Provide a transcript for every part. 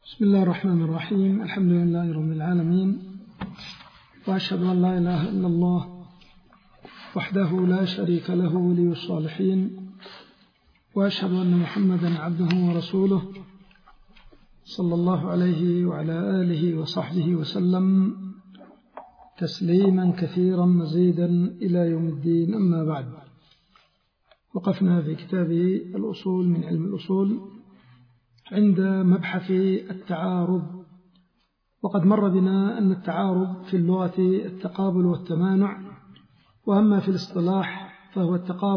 بسم الله الرحمن الرحيم. الحمد لله رب العالمين، وأشهد أن لا إله إلا الله وحده لا شريك له ولي الصالحين، وأشهد أن محمدا عبده ورسوله صلى الله عليه وعلى آله وصحبه وسلم تسليما كثيرا مزيدا إلى يوم الدين. أما بعد، وقفنا في كتاب الأصول من علم الأصول عند مبحث التعارض، وقد مر بنا أن التعارض في اللغة التقابل والتمانع، وأما في الاصطلاح فهو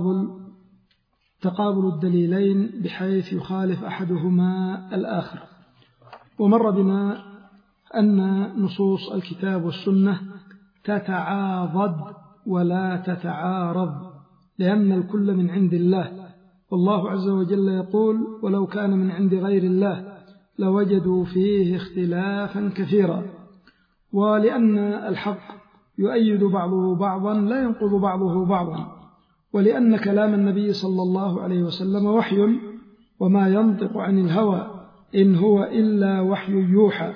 تقابل الدليلين بحيث يخالف أحدهما الآخر. ومر بنا أن نصوص الكتاب والسنة تتعاضد ولا تتعارض، لأن الكل من عند الله، والله عز وجل يقول: ولو كان من عند غير الله لوجدوا فيه اختلافا كثيرا. ولأن الحق يؤيد بعضه بعضا لا ينقض بعضه بعضا، ولأن كلام النبي صلى الله عليه وسلم وحي، وما ينطق عن الهوى إن هو إلا وحي يوحى،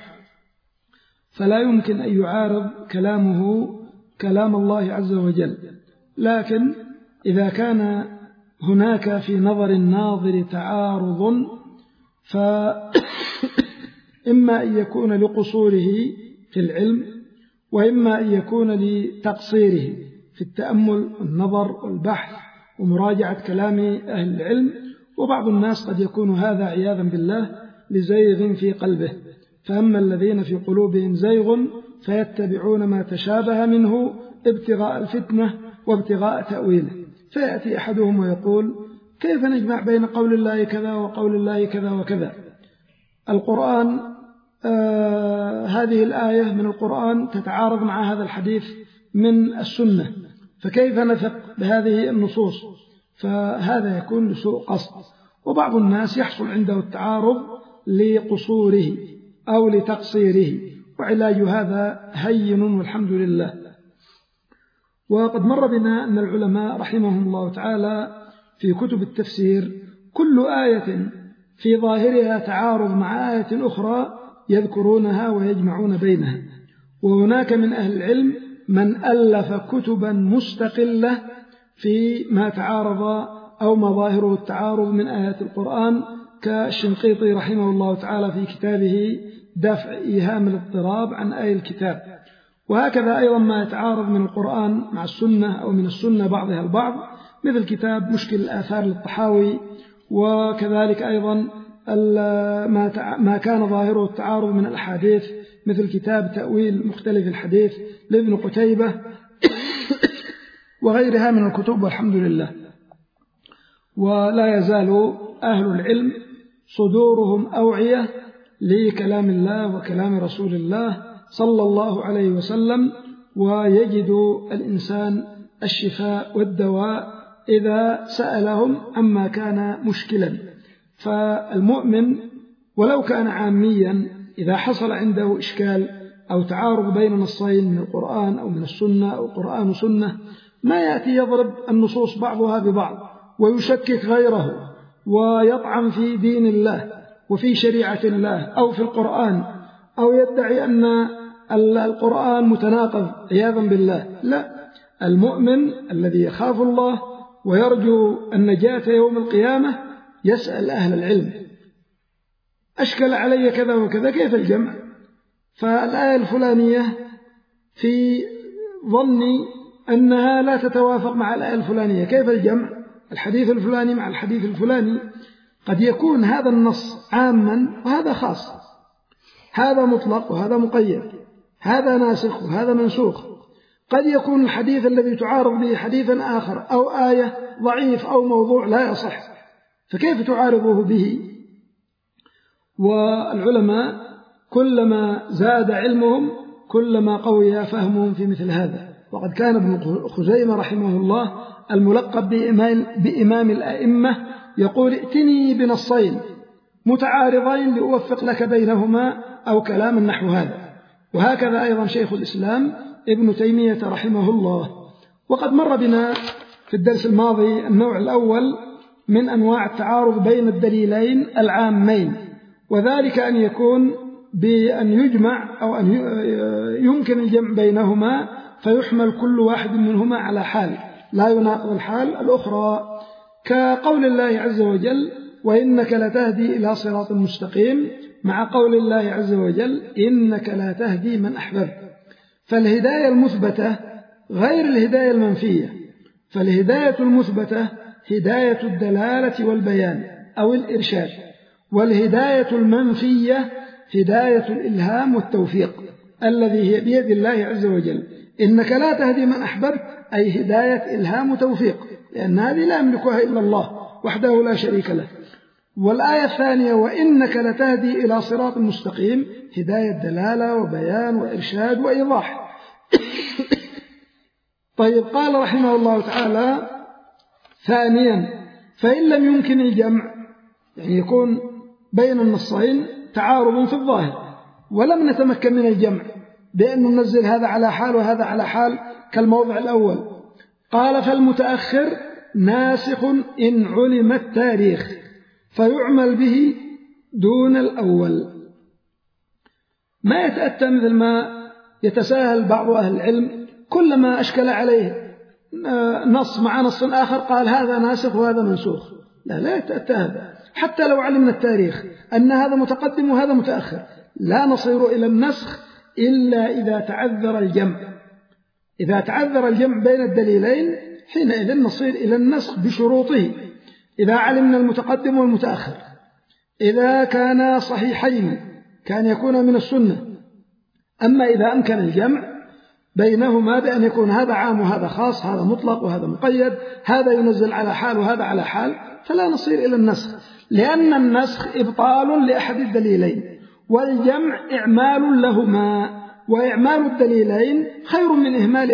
فلا يمكن أن يعارض كلامه كلام الله عز وجل. لكن إذا كان هناك في نظر الناظر تعارض، فإما أن يكون لقصوره في العلم، وإما أن يكون لتقصيره في التأمل والنظر والبحث ومراجعة كلام أهل العلم. وبعض الناس قد يكون هذا عياذا بالله لزيغ في قلبه، فأما الذين في قلوبهم زيغ فيتبعون ما تشابه منه ابتغاء الفتنة وابتغاء تأويله، فيأتي أحدهم ويقول: كيف نجمع بين قول الله كذا وقول الله كذا وكذا؟ القرآن هذه الآية من القرآن تتعارض مع هذا الحديث من السنة، فكيف نثق بهذه النصوص؟ فهذا يكون لسوء قصد. وبعض الناس يحصل عنده التعارض لقصوره أو لتقصيره، وعلاج هذا هين والحمد لله. وقد مر بنا أن العلماء رحمهم الله تعالى في كتب التفسير كل آية في ظاهرها تعارض مع آية أخرى يذكرونها ويجمعون بينها. وهناك من أهل العلم من ألف كتبا مستقلة في ما تعارض أو مظاهره التعارض من آيات القرآن، كالشنقيطي رحمه الله تعالى في كتابه دفع إيهام الاضطراب عن آي الكتاب. وهكذا أيضا ما يتعارض من القرآن مع السنة أو من السنة بعضها البعض، مثل كتاب مشكل الآثار للطحاوي، وكذلك أيضا ما كان ظاهره التعارض من الأحاديث، مثل كتاب تأويل مختلف الحديث لابن قتيبة وغيرها من الكتب، والحمد لله. ولا يزال أهل العلم صدورهم أوعية لكلام الله وكلام رسول الله صلى الله عليه وسلم، ويجد الإنسان الشفاء والدواء إذا سألهم عما كان مشكلا. فالمؤمن ولو كان عاميا إذا حصل عنده إشكال أو تعارض بين نصين من القرآن أو من السنة أو قرآن وسنة، ما يأتي يضرب النصوص بعضها ببعض ويشكك غيره ويطعن في دين الله وفي شريعة الله أو في القرآن، أو يدعي أن القرآن متناقض عياذا بالله. لا، المؤمن الذي يخاف الله ويرجو النجاة يوم القيامة يسأل أهل العلم: أشكل علي كذا وكذا، كيف الجمع؟ فالآية الفلانية في ظني أنها لا تتوافق مع الآية الفلانية، كيف الجمع؟ الحديث الفلاني مع الحديث الفلاني. قد يكون هذا النص عاما وهذا خاص، هذا مطلق وهذا مقيد، هذا ناسخ وهذا منسوخ. قد يكون الحديث الذي تعارض به حديثا آخر أو آية ضعيف أو موضوع لا يصح، فكيف تعارضه به؟ والعلماء كلما زاد علمهم كلما قوي فهمهم في مثل هذا. وقد كان ابن خزيمة رحمه الله الملقب بإمام الأئمة يقول: ائتني بنصين متعارضين لأوفق لك بينهما، أو كلام نحو هذا. وهكذا أيضا شيخ الإسلام ابن تيمية رحمه الله. وقد مر بنا في الدرس الماضي النوع الأول من أنواع التعارض بين الدليلين العامين، وذلك أن يكون بأن يجمع أو أن يمكن الجمع بينهما فيحمل كل واحد منهما على حال لا يناقض الحال الأخرى، كقول الله عز وجل وإنك لتهدي إلى صراط مستقيم، مع قول الله عز وجل إنك لا تهدي من أحببت. فالهداية المثبتة غير الهداية المنفية، فالهداية المثبتة هداية الدلالة والبيان أو الإرشاد، والهداية المنفية هداية الإلهام والتوفيق الذي هي بيد الله عز وجل. إنك لا تهدي من أحببت أي هداية إلهام وتوفيق، لأن هذه لا يملكها إلا الله وحده لا شريك له. والآية الثانية وإنك لتهدي إلى صراط مستقيم هداية دلالة وبيان وإرشاد وإيضاح. طيب، قال رحمه الله تعالى ثانيا فإن لم يمكن الجمع، يعني يكون بين النصين تعارض في الظاهر ولم نتمكن من الجمع بأن ننزل هذا على حال وهذا على حال كالموضع الأول، قال فالمتأخر ناسخ إن علم التاريخ فيعمل به دون الأول. ما يتأتى مثل ما يتساهل بعض أهل العلم كلما أشكل عليه نص مع نص آخر قال هذا ناسخ وهذا منسوخ. لا يتأتى هذا، حتى لو علمنا التاريخ أن هذا متقدم وهذا متأخر لا نصير إلى النسخ إلا إذا تعذر الجمع. إذا تعذر الجمع بين الدليلين حينئذ نصير إلى النسخ بشروطه، إذا علمنا المتقدم والمتأخر، إذا كان صحيحين كان يكون من السنة. أما إذا أمكن الجمع بينهما بأن يكون هذا عام وهذا خاص، هذا مطلق وهذا مقيد، هذا ينزل على حال وهذا على حال، فلا نصير إلى النسخ، لأن النسخ إبطال لأحد الدليلين والجمع إعمال لهما، وإعمال الدليلين خير من إهمال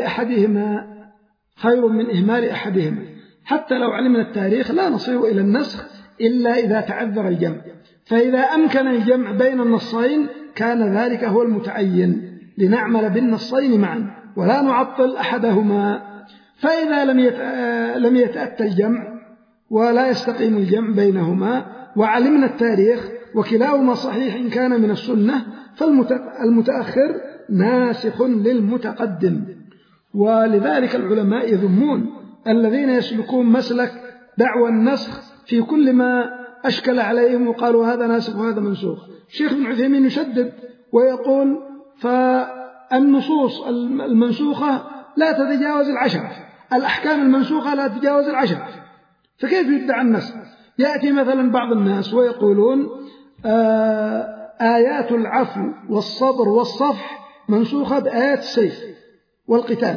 أحدهما. حتى لو علمنا التاريخ لا نصير إلى النسخ إلا إذا تعذر الجمع، فإذا أمكن الجمع بين النصين كان ذلك هو المتعين لنعمل بالنصين معا ولا نعطل أحدهما. فإذا لم يتأتى الجمع ولا يستقيم الجمع بينهما وعلمنا التاريخ وكلاهما صحيح إن كان من السنة، فالمتأخر ناسخ للمتقدم. ولذلك العلماء يذمون الذين يسلكون مسلك دعوى النسخ في كل ما أشكل عليهم وقالوا هذا ناسخ وهذا منسوخ. الشيخ ابن عثيمين يشدد ويقول فالنصوص المنسوخة لا تتجاوز 10، الأحكام المنسوخة لا تتجاوز 10، فكيف يدعى النسخ؟ يأتي مثلا بعض الناس ويقولون آيات العفو والصبر والصفح منسوخة بآيات السيف والقتال،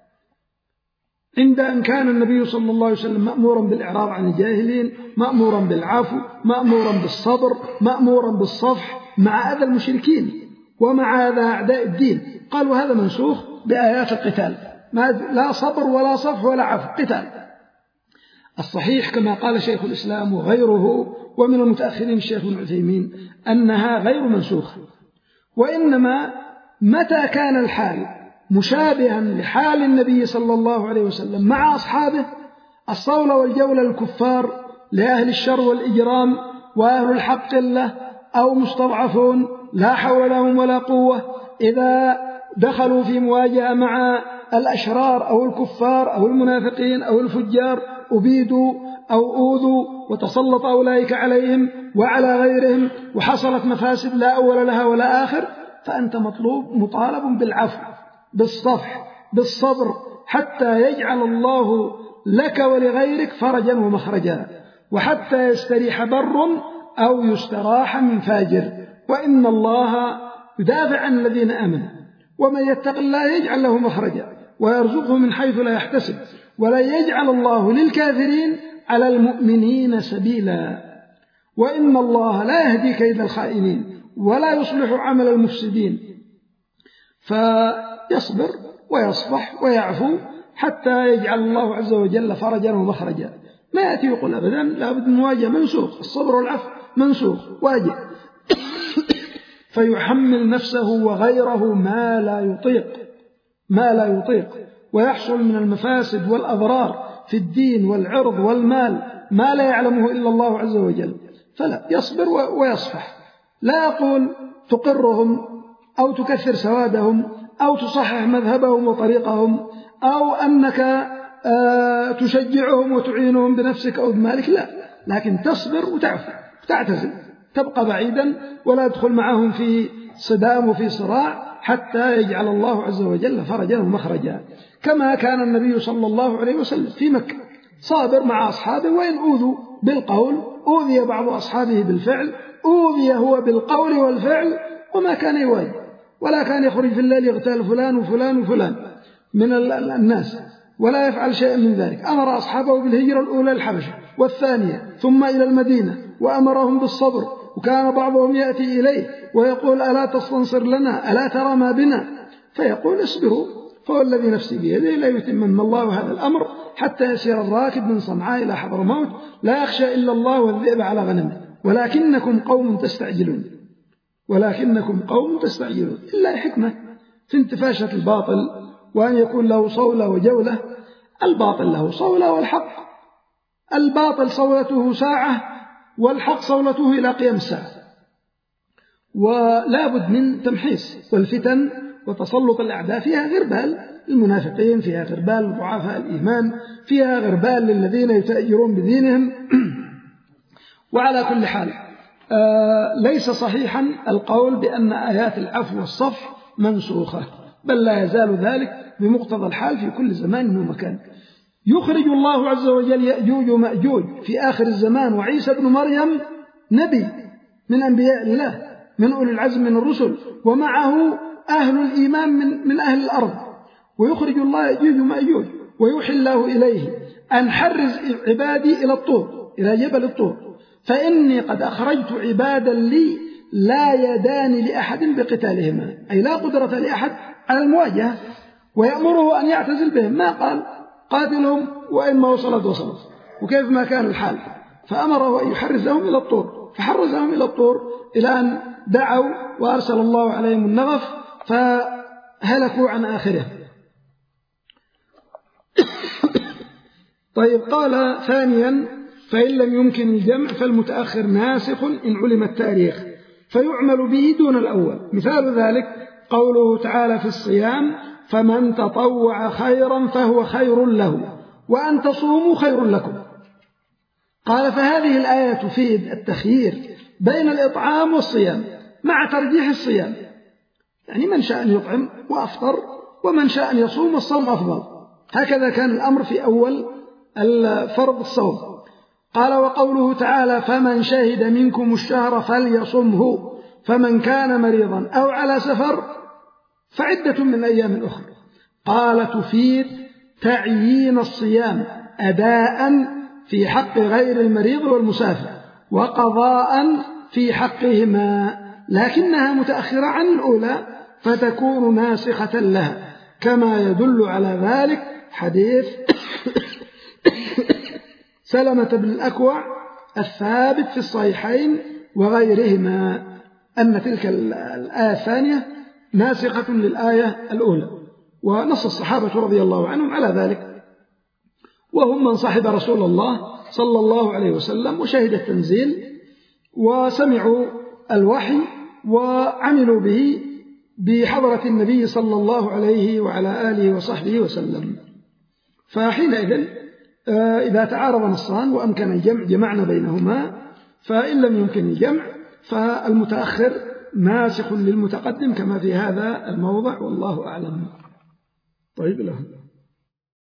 عند أن كان النبي صلى الله عليه وسلم مأمورا بالإعراض عن الجاهلين، مأمورا بالعفو، مأمورا بالصبر، مأمورا بالصفح مع أذى المشركين ومع أذى أعداء الدين. قالوا هذا منسوخ بآيات القتال، لا صبر ولا صفح ولا عفو، قتال. الصحيح كما قال شيخ الإسلام وغيره ومن المتأخرين الشيخ ابن عثيمين أنها غير منسوخة، وإنما متى كان الحال مشابها لحال النبي صلى الله عليه وسلم مع أصحابه الصولة والجولة للكفار لأهل الشر والإجرام وأهل الحق له أو مستضعفون لا حول لهم ولا قوة، إذا دخلوا في مواجهة مع الأشرار أو الكفار أو المنافقين أو الفجار أبيدوا أو أوذوا وتسلط أولئك عليهم وعلى غيرهم وحصلت مفاسد لا أول لها ولا آخر، فأنت مطالب بالعفو بالصفح بالصبر حتى يجعل الله لك ولغيرك فرجا ومخرجا، وحتى يستريح بر أو يستراح من فاجر. وإن الله يدافع عن الذين آمنوا، ومن يتق الله يجعل له مخرجا ويرزقه من حيث لا يحتسب، ولا يجعل الله للكافرين على المؤمنين سبيلا. وإن الله لا يهدي كيد الخائنين ولا يصلح عمل المفسدين. فيصبر ويصفح ويعفو حتى يجعل الله عز وجل فرجا ومخرجا. ما يأتي يقول أبدا لابد من مواجهة، منسوخ، الصبر والعفو منسوخ واجب. فيحمل نفسه وغيره ما لا يطيق ويحصل من المفاسد والأضرار في الدين والعرض والمال ما لا يعلمه إلا الله عز وجل، فلا يصبر ويصفح. لا أقول تقرهم أو تكثر سوادهم أو تصحح مذهبهم وطريقهم أو أنك تشجعهم وتعينهم بنفسك أو بمالك، لا، لكن تصبر وتعفو وتعتزل، تبقى بعيدا ولا تدخل معهم في صدام وفي صراع حتى يجعل الله عز وجل فرجا ومخرجا، كما كان النبي صلى الله عليه وسلم في مكة صابر مع أصحابه، وإن أوذوا بالقول أوذي بعض أصحابه بالفعل، أوذي هو بالقول والفعل وما كان يواجه، ولا كان يخرج في الليل يغتال فلان وفلان وفلان من الناس ولا يفعل شيئا من ذلك. أمر أصحابه بالهجرة الأولى للحبشة والثانية ثم إلى المدينة، وأمرهم بالصبر، وكان بعضهم يأتي إليه ويقول ألا تستنصر لنا، ألا ترى ما بنا، فيقول اصبروا فوالذي نفسي بيده لا يتمن الله هذا الأمر حتى يسير الراكب من صنعاء إلى حضرموت لا يخشى إلا الله والذئب على غنمه ولكنكم قوم تستعجلون، ولكنكم قوم تستعجلون. إلا حكمة في انتفاشة الباطل وأن يكون له صولة وجولة. الباطل له صولة والحق، الباطل صولته ساعة والحق صولته إلى قيام الساعة، ولا بد من تمحيص. والفتن وتسلط الأعداء فيها غربال المنافقين، فيها غربال ضعفاء الإيمان، فيها غربال للذين يتأجرون بدينهم. وعلى كل حال ليس صحيحا القول بأن آيات العفو والصفح منسوخة، بل لا يزال ذلك بمقتضى الحال في كل زمان ومكان. يخرج الله عز وجل يأجوج ومأجوج في آخر الزمان، وعيسى بن مريم نبي من أنبياء الله من أولي العزم من الرسل، ومعه أهل الإيمان من أهل الأرض، ويخرج الله يأجوج ومأجوج ويوحي الله إليه أن حرز عبادي إلى الطور، إلى جبل الطور، فإني قد أخرجت عبادا لي لا يدان لأحد بقتالهما، أي لا قدرة لأحد على المواجهة، ويأمره أن يعتزل بهم، ما قال قاتلهم وإن ما وصلت، وكيف ما كان الحال، فأمره أن يحرزهم إلى الطور، فحرزهم إلى الطور إلى أن دعوا وأرسل الله عليهم النغف فهلكوا عن آخره. طيب، قال ثانيا: فإن لم يمكن الجمع فالمتأخر ناسخ إن علم التاريخ فيعمل به دون الأول. مثال ذلك قوله تعالى في الصيام: فمن تطوع خيرا فهو خير له وأن تصوموا خير لكم. قال: فهذه الآية تفيد التخيير بين الإطعام والصيام مع ترجيح الصيام، يعني من شاء أن يطعم وأفطر، ومن شاء أن يصوم والصوم أفضل. هكذا كان الأمر في أول الفرض الصوم. قال: وقوله تعالى: فمن شهد منكم الشهر فليصمه فمن كان مريضا أو على سفر فعدة من أيام أخرى. قال: تفيد تعيين الصيام أداء في حق غير المريض والمسافر وقضاء في حقهما، لكنها متأخرة عن الأولى فتكون ناسخة لها، كما يدل على ذلك حديث سلمة بن الأكوع الثابت في الصحيحين وغيرهما أن تلك الآية الثانية ناسخة للآية الأولى، ونص الصحابة رضي الله عنهم على ذلك، وهم من صحب رسول الله صلى الله عليه وسلم وشهد التنزيل وسمعوا الوحي وعملوا به بحضرة النبي صلى الله عليه وعلى آله وصحبه وسلم. فحينئذ إذا تعارض نصان وأمكن الجمع جمعنا بينهما، فإن لم يمكن الجمع فالمتأخر ناسخ للمتقدم كما في هذا الموضع، والله أعلم. طيب، له